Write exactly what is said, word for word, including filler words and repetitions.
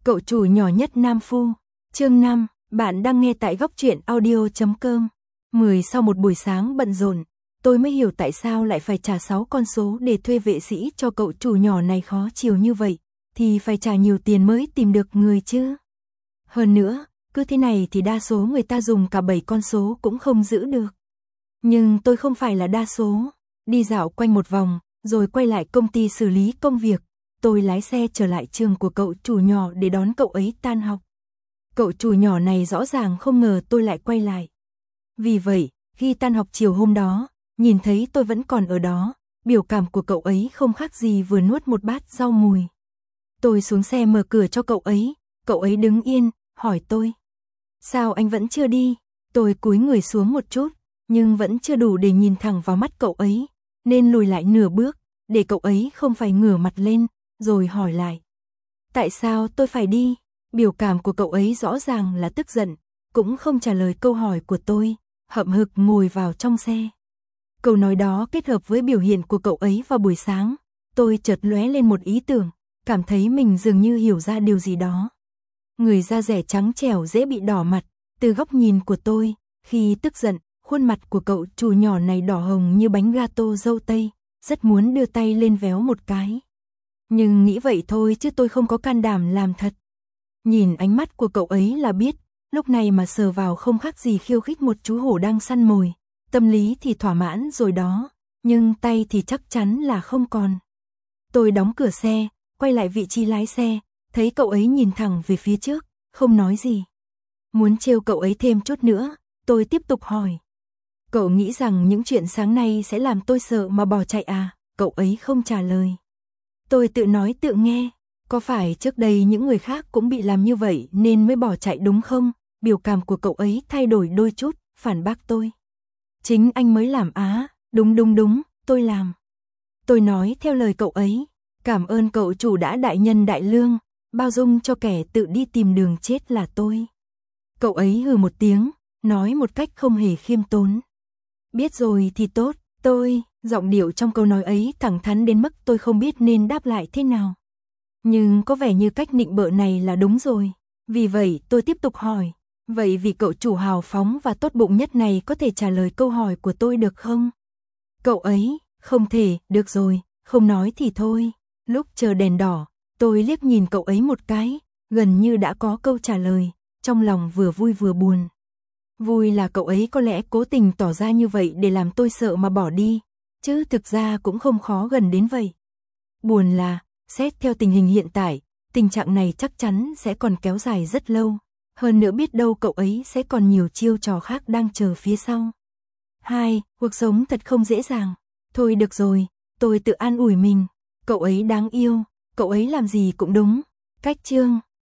Cậu chủ nhỏ nhất Nam Phu. Chương năm, bạn đang nghe tại góc truyện audio chấm com. mười Sau một buổi sáng bận rộn, tôi mới hiểu tại sao lại phải trả sáu con số để thuê vệ sĩ cho cậu chủ nhỏ này khó chịu như vậy, thì phải trả nhiều tiền mới tìm được người chứ. Hơn nữa, cứ thế này thì đa số người ta dùng cả bảy con số cũng không giữ được. Nhưng tôi không phải là đa số. Đi dạo quanh một vòng, rồi quay lại công ty xử lý công việc. Tôi lái xe trở lại trường của cậu chủ nhỏ để đón cậu ấy tan học. Cậu chủ nhỏ này rõ ràng không ngờ tôi lại quay lại. Vì vậy, khi tan học chiều hôm đó, nhìn thấy tôi vẫn còn ở đó, biểu cảm của cậu ấy không khác gì vừa nuốt một bát rau mùi. Tôi xuống xe mở cửa cho cậu ấy, cậu ấy đứng yên, hỏi tôi. Sao anh vẫn chưa đi? Tôi cúi người xuống một chút, nhưng vẫn chưa đủ để nhìn thẳng vào mắt cậu ấy, nên lùi lại nửa bước, để cậu ấy không phải ngửa mặt lên, rồi hỏi lại. Tại sao tôi phải đi? Biểu cảm của cậu ấy rõ ràng là tức giận, cũng không trả lời câu hỏi của tôi, hậm hực ngồi vào trong xe. Câu nói đó kết hợp với biểu hiện của cậu ấy vào buổi sáng, tôi chợt lóe lên một ý tưởng, cảm thấy mình dường như hiểu ra điều gì đó. Người da dẻ trắng trẻo dễ bị đỏ mặt, từ góc nhìn của tôi, khi tức giận, khuôn mặt của cậu chủ nhỏ này đỏ hồng như bánh gato dâu tây, rất muốn đưa tay lên véo một cái. Nhưng nghĩ vậy thôi chứ tôi không có can đảm làm thật. Nhìn ánh mắt của cậu ấy là biết, lúc này mà sờ vào không khác gì khiêu khích một chú hổ đang săn mồi. Tâm lý thì thỏa mãn rồi đó, nhưng tay thì chắc chắn là không còn. Tôi đóng cửa xe, quay lại vị trí lái xe, thấy cậu ấy nhìn thẳng về phía trước, không nói gì. Muốn trêu cậu ấy thêm chút nữa, tôi tiếp tục hỏi. Cậu nghĩ rằng những chuyện sáng nay sẽ làm tôi sợ mà bỏ chạy à? Cậu ấy không trả lời. Tôi tự nói tự nghe, có phải trước đây những người khác cũng bị làm như vậy nên mới bỏ chạy đúng không? Biểu cảm của cậu ấy thay đổi đôi chút, phản bác tôi. Chính anh mới làm á, đúng đúng đúng, tôi làm. Tôi nói theo lời cậu ấy, cảm ơn cậu chủ đã đại nhân đại lương, bao dung cho kẻ tự đi tìm đường chết là tôi. Cậu ấy hừ một tiếng, nói một cách không hề khiêm tốn. Biết rồi thì tốt, tôi, giọng điệu trong câu nói ấy thẳng thắn đến mức tôi không biết nên đáp lại thế nào. Nhưng có vẻ như cách nịnh bợ này là đúng rồi. Vì vậy tôi tiếp tục hỏi, vậy vì cậu chủ hào phóng và tốt bụng nhất này có thể trả lời câu hỏi của tôi được không? Cậu ấy, không thể, được rồi, không nói thì thôi. Lúc chờ đèn đỏ, tôi liếc nhìn cậu ấy một cái, gần như đã có câu trả lời, trong lòng vừa vui vừa buồn. Vui là cậu ấy có lẽ cố tình tỏ ra như vậy để làm tôi sợ mà bỏ đi, chứ thực ra cũng không khó gần đến vậy. Buồn là, xét theo tình hình hiện tại, tình trạng này chắc chắn sẽ còn kéo dài rất lâu, hơn nữa biết đâu cậu ấy sẽ còn nhiều chiêu trò khác đang chờ phía sau. Hai, cuộc sống thật không dễ dàng. Thôi được rồi, tôi tự an ủi mình, cậu ấy đáng yêu, cậu ấy làm gì cũng đúng. Cách chương